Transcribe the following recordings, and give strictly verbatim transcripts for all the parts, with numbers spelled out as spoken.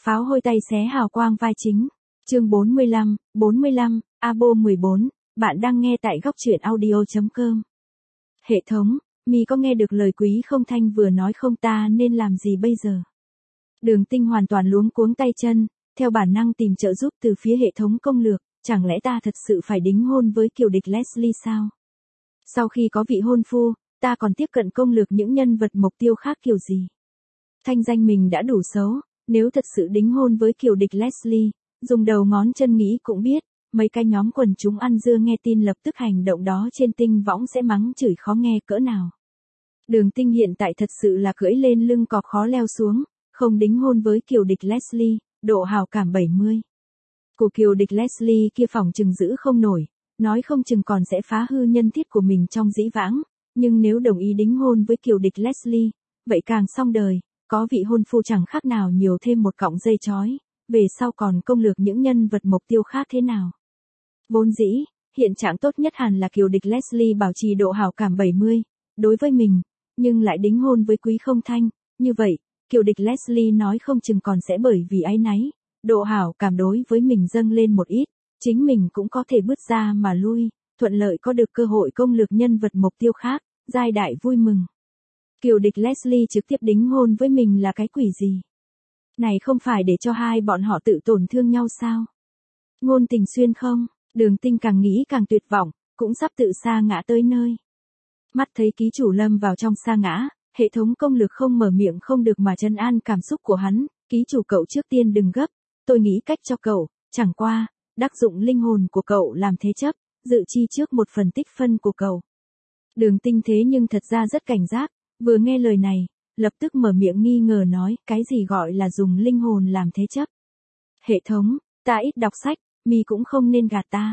Pháo hôi tay xé hào quang vai chính. Chương bốn mươi lăm, bốn mươi lăm, Abo mười bốn, bạn đang nghe tại góc truyện audio chấm com. Hệ thống, mi có nghe được lời Quý Không Thanh vừa nói không, ta nên làm gì bây giờ? Đường Tinh hoàn toàn luống cuống tay chân, theo bản năng tìm trợ giúp từ phía hệ thống công lược, chẳng lẽ ta thật sự phải đính hôn với kiều địch Leslie sao? Sau khi có vị hôn phu, ta còn tiếp cận công lược những nhân vật mục tiêu khác kiểu gì? Thanh danh mình đã đủ xấu, nếu thật sự đính hôn với kiều địch Leslie, dùng đầu ngón chân nghĩ cũng biết, mấy cái nhóm quần chúng ăn dưa nghe tin lập tức hành động đó trên tinh võng sẽ mắng chửi khó nghe cỡ nào. Đường Tinh hiện tại thật sự là cưỡi lên lưng cọp khó leo xuống, không đính hôn với kiều địch Leslie, độ hào cảm bảy mươi. Của kiều địch Leslie kia phỏng chừng giữ không nổi, nói không chừng còn sẽ phá hư nhân thiết của mình trong dĩ vãng, nhưng nếu đồng ý đính hôn với kiều địch Leslie, vậy càng xong đời, có vị hôn phu chẳng khác nào nhiều thêm một cọng dây chói, về sau còn công lược những nhân vật mục tiêu khác thế nào. Vốn dĩ, hiện trạng tốt nhất hẳn là kiều địch Leslie bảo trì độ hảo cảm bảy mươi, đối với mình, nhưng lại đính hôn với Quý Không Thanh, như vậy, kiều địch Leslie nói không chừng còn sẽ bởi vì áy náy, độ hảo cảm đối với mình dâng lên một ít, chính mình cũng có thể bứt ra mà lui, thuận lợi có được cơ hội công lược nhân vật mục tiêu khác, giai đại vui mừng. Kiều địch Leslie trực tiếp đính hôn với mình là cái quỷ gì? Này không phải để cho hai bọn họ tự tổn thương nhau sao? Ngôn tình xuyên không? Đường Tinh càng nghĩ càng tuyệt vọng, cũng sắp tự sa ngã tới nơi. Mắt thấy ký chủ lâm vào trong sa ngã, hệ thống công lược không mở miệng không được mà trấn an cảm xúc của hắn, ký chủ cậu trước tiên đừng gấp, tôi nghĩ cách cho cậu, chẳng qua, đắc dụng linh hồn của cậu làm thế chấp, dự chi trước một phần tích phân của cậu. Đường Tinh thế nhưng thật ra rất cảnh giác, vừa nghe lời này, lập tức mở miệng nghi ngờ nói, cái gì gọi là dùng linh hồn làm thế chấp? Hệ thống, ta ít đọc sách, mi cũng không nên gạt ta.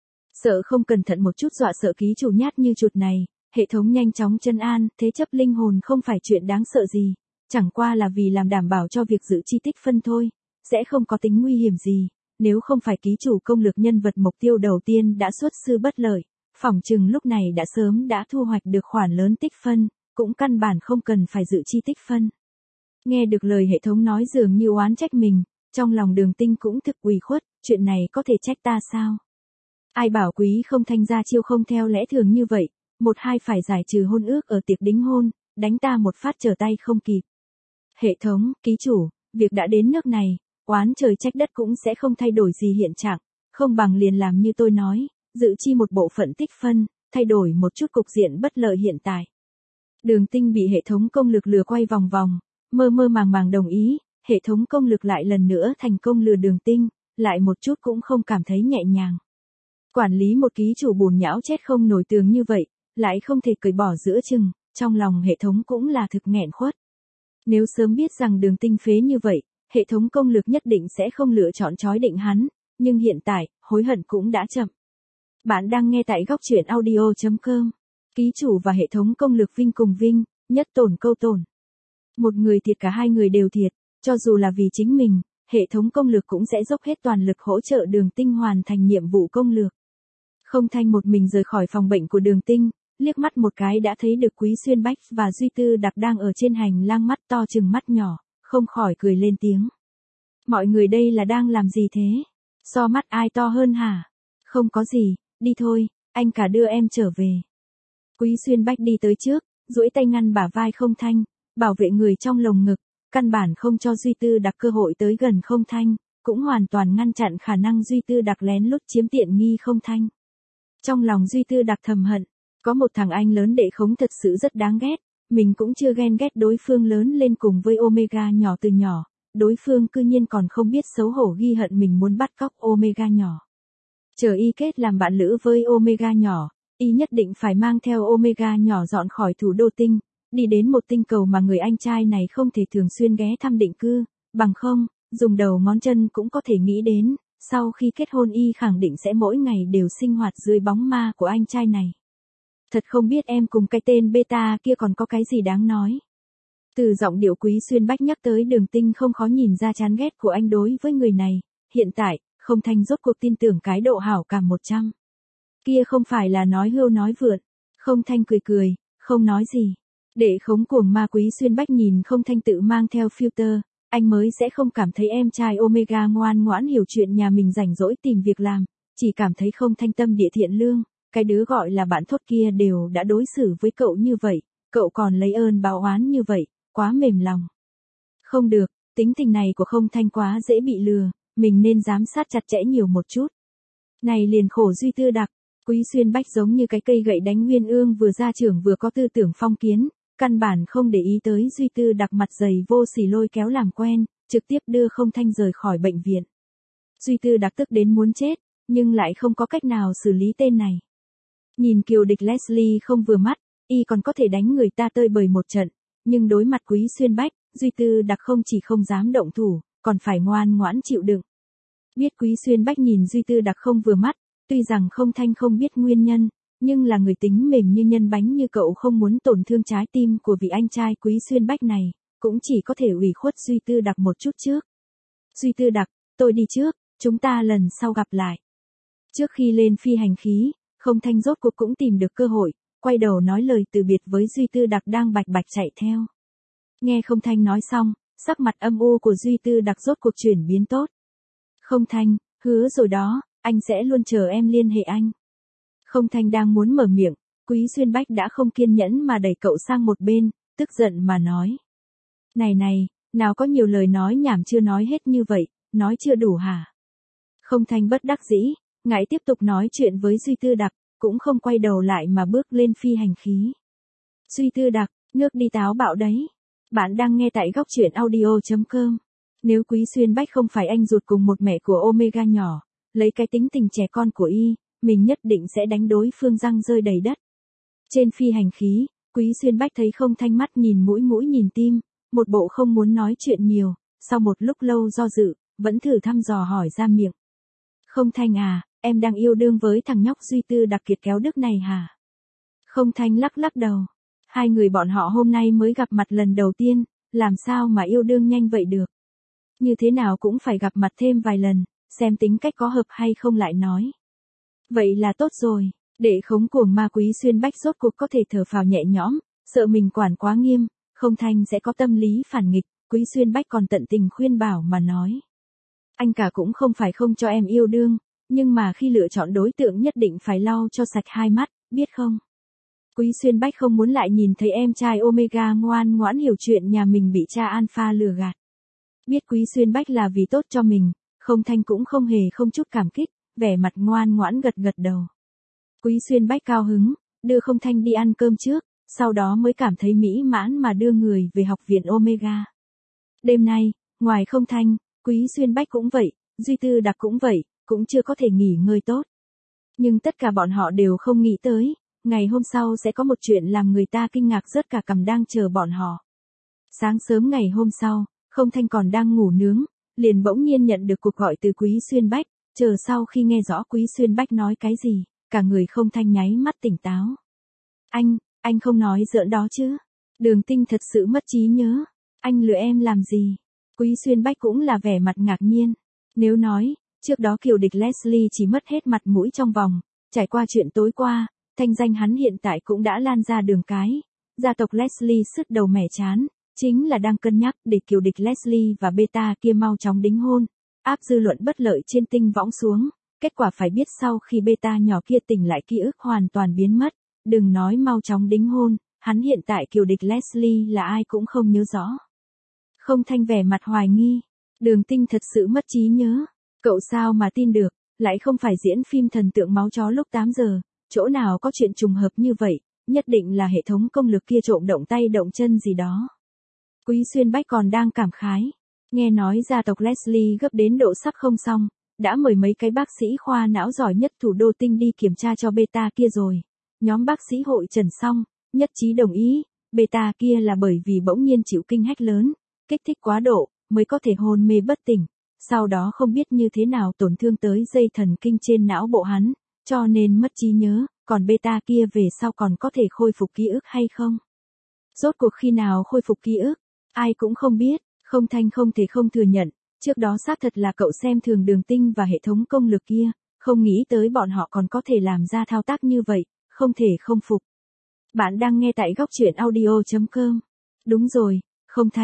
Sợ không cẩn thận một chút dọa sợ ký chủ nhát như chuột này, hệ thống nhanh chóng trấn an, thế chấp linh hồn không phải chuyện đáng sợ gì, chẳng qua là vì làm đảm bảo cho việc dự chi tích phân thôi, sẽ không có tính nguy hiểm gì, nếu không phải ký chủ công lược nhân vật mục tiêu đầu tiên đã xuất sư bất lợi, phỏng chừng lúc này đã sớm đã thu hoạch được khoản lớn tích phân, cũng căn bản không cần phải dự chi tích phân. Nghe được lời hệ thống nói dường như oán trách mình, trong lòng Đường Tinh cũng thực ủy khuất, chuyện này có thể trách ta sao? Ai bảo Quý Không Thanh ra chiêu không theo lẽ thường như vậy, một hai phải giải trừ hôn ước ở tiệc đính hôn, đánh ta một phát trở tay không kịp. Hệ thống, ký chủ, việc đã đến nước này, oán trời trách đất cũng sẽ không thay đổi gì hiện trạng, không bằng liền làm như tôi nói, dự chi một bộ phận tích phân, thay đổi một chút cục diện bất lợi hiện tại. Đường Tinh bị hệ thống công lực lừa quay vòng vòng, mơ mơ màng màng đồng ý, hệ thống công lực lại lần nữa thành công lừa Đường Tinh, lại một chút cũng không cảm thấy nhẹ nhàng. Quản lý một ký chủ bùn nhão chết không nổi tường như vậy, lại không thể cởi bỏ giữa chừng, trong lòng hệ thống cũng là thực nghẹn khuất. Nếu sớm biết rằng Đường Tinh phế như vậy, hệ thống công lực nhất định sẽ không lựa chọn chói định hắn, nhưng hiện tại, hối hận cũng đã chậm. Bạn đang nghe tại góc truyện audio chấm com. Ký chủ và hệ thống công lực vinh cùng vinh, nhất tổn câu tổn. Một người thiệt cả hai người đều thiệt, cho dù là vì chính mình, hệ thống công lực cũng sẽ dốc hết toàn lực hỗ trợ Đường Tinh hoàn thành nhiệm vụ công lược. Không Thanh một mình rời khỏi phòng bệnh của Đường Tinh, liếc mắt một cái đã thấy được Quý Xuyên Bách và Duy Tư Đặc đang ở trên hành lang mắt to chừng mắt nhỏ, không khỏi cười lên tiếng. Mọi người đây là đang làm gì thế? So mắt ai to hơn hả? Không có gì, đi thôi, anh cả đưa em trở về. Quý Xuyên Bách đi tới trước, duỗi tay ngăn bả vai Không Thanh, bảo vệ người trong lồng ngực, căn bản không cho Duy Tư Đặc cơ hội tới gần Không Thanh, cũng hoàn toàn ngăn chặn khả năng Duy Tư Đặc lén lút chiếm tiện nghi Không Thanh. Trong lòng Duy Tư Đặc thầm hận, có một thằng anh lớn đệ khống thật sự rất đáng ghét, mình cũng chưa ghen ghét đối phương lớn lên cùng với Omega nhỏ từ nhỏ, đối phương cư nhiên còn không biết xấu hổ ghi hận mình muốn bắt cóc Omega nhỏ. Chờ y kết làm bạn lữ với Omega nhỏ, y nhất định phải mang theo Omega nhỏ dọn khỏi thủ đô tinh, đi đến một tinh cầu mà người anh trai này không thể thường xuyên ghé thăm định cư, bằng không, dùng đầu ngón chân cũng có thể nghĩ đến, sau khi kết hôn y khẳng định sẽ mỗi ngày đều sinh hoạt dưới bóng ma của anh trai này. Thật không biết em cùng cái tên beta kia còn có cái gì đáng nói. Từ giọng điệu Quý Xuyên Bách nhắc tới Đường Tinh không khó nhìn ra chán ghét của anh đối với người này, hiện tại, Không Thanh rốt cuộc tin tưởng cái độ hảo cảm một trăm. Kia không phải là nói hưu nói vượn. Không Thanh cười cười, không nói gì. Để khống cuồng ma Quý Xuyên Bách nhìn Không Thanh tự mang theo filter, anh mới sẽ không cảm thấy em trai Omega ngoan ngoãn hiểu chuyện nhà mình rảnh rỗi tìm việc làm, chỉ cảm thấy không thanh tâm địa thiện lương, cái đứa gọi là bạn thốt kia đều đã đối xử với cậu như vậy, cậu còn lấy ơn báo oán như vậy, quá mềm lòng. Không được, tính tình này của Không Thanh quá dễ bị lừa, mình nên giám sát chặt chẽ nhiều một chút. Này liền khổ Duy Tư Đặc, Quý Xuyên Bách giống như cái cây gậy đánh Nguyên Ương vừa ra trưởng vừa có tư tưởng phong kiến, căn bản không để ý tới Duy Tư Đặc mặt dày vô sỉ lôi kéo làm quen, trực tiếp đưa Không Thanh rời khỏi bệnh viện. Duy Tư Đặc tức đến muốn chết, nhưng lại không có cách nào xử lý tên này. Nhìn kiều địch Leslie không vừa mắt, y còn có thể đánh người ta tơi bời một trận, nhưng đối mặt Quý Xuyên Bách, Duy Tư Đặc không chỉ không dám động thủ, còn phải ngoan ngoãn chịu đựng. Biết Quý Xuyên Bách nhìn Duy Tư Đặc không vừa mắt, tuy rằng Không Thanh không biết nguyên nhân, nhưng là người tính mềm như nhân bánh như cậu không muốn tổn thương trái tim của vị anh trai Quý Xuyên Bách này, cũng chỉ có thể ủy khuất Duy Tư Đặc một chút trước. Duy Tư Đặc, tôi đi trước, chúng ta lần sau gặp lại. Trước khi lên phi hành khí, Không Thanh rốt cuộc cũng tìm được cơ hội, quay đầu nói lời từ biệt với Duy Tư Đặc đang bạch bạch chạy theo. Nghe Không Thanh nói xong, sắc mặt âm u của Duy Tư Đặc rốt cuộc chuyển biến tốt. Không Thanh, hứa rồi đó, anh sẽ luôn chờ em liên hệ anh. Không Thanh đang muốn mở miệng, Quý Xuyên Bách đã không kiên nhẫn mà đẩy cậu sang một bên, tức giận mà nói. Này này, nào có nhiều lời nói nhảm chưa nói hết như vậy, nói chưa đủ hả? Không Thanh bất đắc dĩ, ngại tiếp tục nói chuyện với Duy Tư Đặc, cũng không quay đầu lại mà bước lên phi hành khí. Duy Tư Đặc, nước đi táo bạo đấy. Bạn đang nghe tại góc truyện audio chấm com. Nếu Quý Xuyên Bách không phải anh ruột cùng một mẹ của Omega nhỏ, lấy cái tính tình trẻ con của y, mình nhất định sẽ đánh đối phương răng rơi đầy đất. Trên phi hành khí, Quý Xuyên Bách thấy Không Thanh mắt nhìn mũi mũi nhìn tim, một bộ không muốn nói chuyện nhiều, sau một lúc lâu do dự, vẫn thử thăm dò hỏi ra miệng. Không Thanh à, em đang yêu đương với thằng nhóc Duy Tư Đặc kiệt kéo đức này hả? Không Thanh lắc lắc đầu. Hai người bọn họ hôm nay mới gặp mặt lần đầu tiên, làm sao mà yêu đương nhanh vậy được? Như thế nào cũng phải gặp mặt thêm vài lần, xem tính cách có hợp hay không lại nói. Vậy là tốt rồi, để khống cuồng ma Quý Xuyên Bách rốt cuộc có thể thở phào nhẹ nhõm, sợ mình quản quá nghiêm, Không Thanh sẽ có tâm lý phản nghịch, Quý Xuyên Bách còn tận tình khuyên bảo mà nói. Anh cả cũng không phải không cho em yêu đương, nhưng mà khi lựa chọn đối tượng nhất định phải lau cho sạch hai mắt, biết không? Quý Xuyên Bách không muốn lại nhìn thấy em trai Omega ngoan ngoãn hiểu chuyện nhà mình bị cha Alpha lừa gạt. Biết Quý Xuyên Bách là vì tốt cho mình, Không Thanh cũng không hề không chút cảm kích, vẻ mặt ngoan ngoãn gật gật đầu. Quý Xuyên Bách cao hứng, đưa Không Thanh đi ăn cơm trước, sau đó mới cảm thấy mỹ mãn mà đưa người về học viện Omega. Đêm nay, ngoài Không Thanh, Quý Xuyên Bách cũng vậy, Duy Tư Đặc cũng vậy, cũng chưa có thể nghỉ ngơi tốt. Nhưng tất cả bọn họ đều không nghĩ tới, ngày hôm sau sẽ có một chuyện làm người ta kinh ngạc rớt cả cằm đang chờ bọn họ. Sáng sớm ngày hôm sau, Không Thanh còn đang ngủ nướng, liền bỗng nhiên nhận được cuộc gọi từ Quý Xuyên Bách, chờ sau khi nghe rõ Quý Xuyên Bách nói cái gì, cả người Không Thanh nháy mắt tỉnh táo. Anh, anh không nói giỡn đó chứ? Đường Tinh thật sự mất trí nhớ. Anh lừa em làm gì? Quý Xuyên Bách cũng là vẻ mặt ngạc nhiên. Nếu nói, trước đó kiều địch Leslie chỉ mất hết mặt mũi trong vòng, trải qua chuyện tối qua, thanh danh hắn hiện tại cũng đã lan ra đường cái. Gia tộc Leslie sứt đầu mẻ chán, chính là đang cân nhắc để kiều địch Leslie và beta kia mau chóng đính hôn, áp dư luận bất lợi trên tinh võng xuống. Kết quả phải biết sau khi beta nhỏ kia tỉnh lại ký ức hoàn toàn biến mất, đừng nói mau chóng đính hôn, hắn hiện tại kiều địch Leslie là ai cũng không nhớ rõ. Không Thanh vẻ mặt hoài nghi, Đường Tinh thật sự mất trí nhớ, cậu sao mà tin được, lại không phải diễn phim thần tượng máu chó lúc tám giờ, chỗ nào có chuyện trùng hợp như vậy, nhất định là hệ thống công lực kia trộm động tay động chân gì đó. Quý Xuyên Bách còn đang cảm khái, nghe nói gia tộc Leslie gấp đến độ sắp không xong, đã mời mấy cái bác sĩ khoa não giỏi nhất thủ đô tinh đi kiểm tra cho beta kia rồi. Nhóm bác sĩ hội trần xong, nhất trí đồng ý, beta kia là bởi vì bỗng nhiên chịu kinh hách lớn, kích thích quá độ, mới có thể hôn mê bất tỉnh, sau đó không biết như thế nào tổn thương tới dây thần kinh trên não bộ hắn, cho nên mất trí nhớ, còn beta kia về sau còn có thể khôi phục ký ức hay không? Rốt cuộc khi nào khôi phục ký ức, ai cũng không biết, Không Thanh không thể không thừa nhận, trước đó xác thật là cậu xem thường Đường Tinh và hệ thống công lực kia, không nghĩ tới bọn họ còn có thể làm ra thao tác như vậy, không thể không phục. Bạn đang nghe tại góc truyện audio chấm com. Đúng rồi, Không Thanh,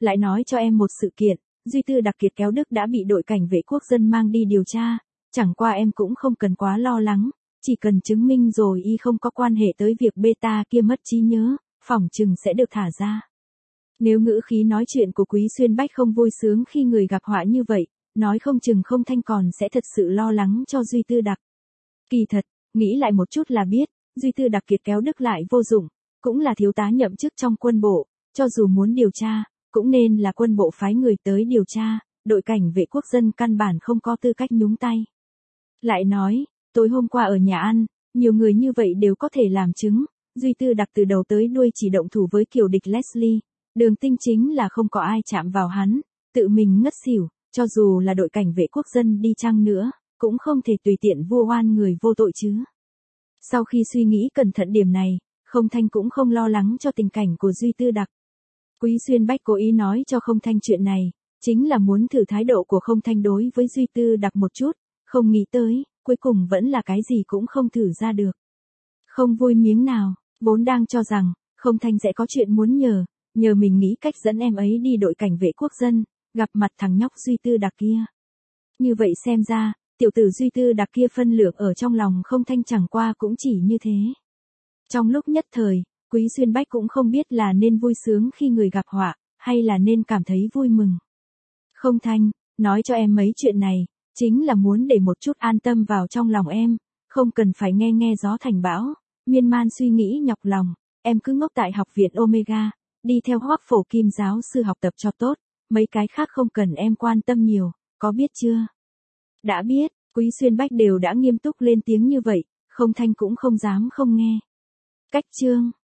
Lại nói cho em một sự kiện, Duy Tư đặc kiệt kéo Đức đã bị đội cảnh vệ quốc dân mang đi điều tra, chẳng qua em cũng không cần quá lo lắng, chỉ cần chứng minh rồi y không có quan hệ tới việc beta kia mất trí nhớ, phỏng chừng sẽ được thả ra. Nếu ngữ khí nói chuyện của Quý Xuyên Bách không vui sướng khi người gặp họa như vậy, nói không chừng không thanh còn sẽ thật sự lo lắng cho Duy Tư đặc. Kỳ thật, nghĩ lại một chút là biết, Duy Tư đặc kiệt kéo Đức lại vô dụng, cũng là thiếu tá nhậm chức trong quân bộ, cho dù muốn điều tra, cũng nên là quân bộ phái người tới điều tra, đội cảnh vệ quốc dân căn bản không có tư cách nhúng tay. Lại nói, tối hôm qua ở nhà ăn, nhiều người như vậy đều có thể làm chứng, Duy Tư đặc từ đầu tới đuôi chỉ động thủ với kiều địch Leslie, Đường Tinh chính là không có ai chạm vào hắn, tự mình ngất xỉu, cho dù là đội cảnh vệ quốc dân đi chăng nữa, cũng không thể tùy tiện vu oan người vô tội chứ. Sau khi suy nghĩ cẩn thận điểm này, Không Thanh cũng không lo lắng cho tình cảnh của Duy Tư đặc. Quý Xuyên Bách cố ý nói cho Không Thanh chuyện này, chính là muốn thử thái độ của Không Thanh đối với Duy Tư đặc một chút, không nghĩ tới, cuối cùng vẫn là cái gì cũng không thử ra được. Không vui miếng nào, vốn đang cho rằng, Không Thanh sẽ có chuyện muốn nhờ, nhờ mình nghĩ cách dẫn em ấy đi đội cảnh vệ quốc dân, gặp mặt thằng nhóc Duy Tư đặc kia. Như vậy xem ra, tiểu tử Duy Tư đặc kia phân lượng ở trong lòng Không Thanh chẳng qua cũng chỉ như thế. Trong lúc nhất thời, Quý Xuyên Bách cũng không biết là nên vui sướng khi người gặp họa, hay là nên cảm thấy vui mừng. Không Thanh, nói cho em mấy chuyện này, chính là muốn để một chút an tâm vào trong lòng em, không cần phải nghe nghe gió thành bão, miên man suy nghĩ nhọc lòng, em cứ ngốc tại học viện Omega, đi theo Hoắc Phổ Kim giáo sư học tập cho tốt, mấy cái khác không cần em quan tâm nhiều, có biết chưa? Đã biết, Quý Xuyên Bách đều đã nghiêm túc lên tiếng như vậy, Không Thanh cũng không dám không nghe. Cách chương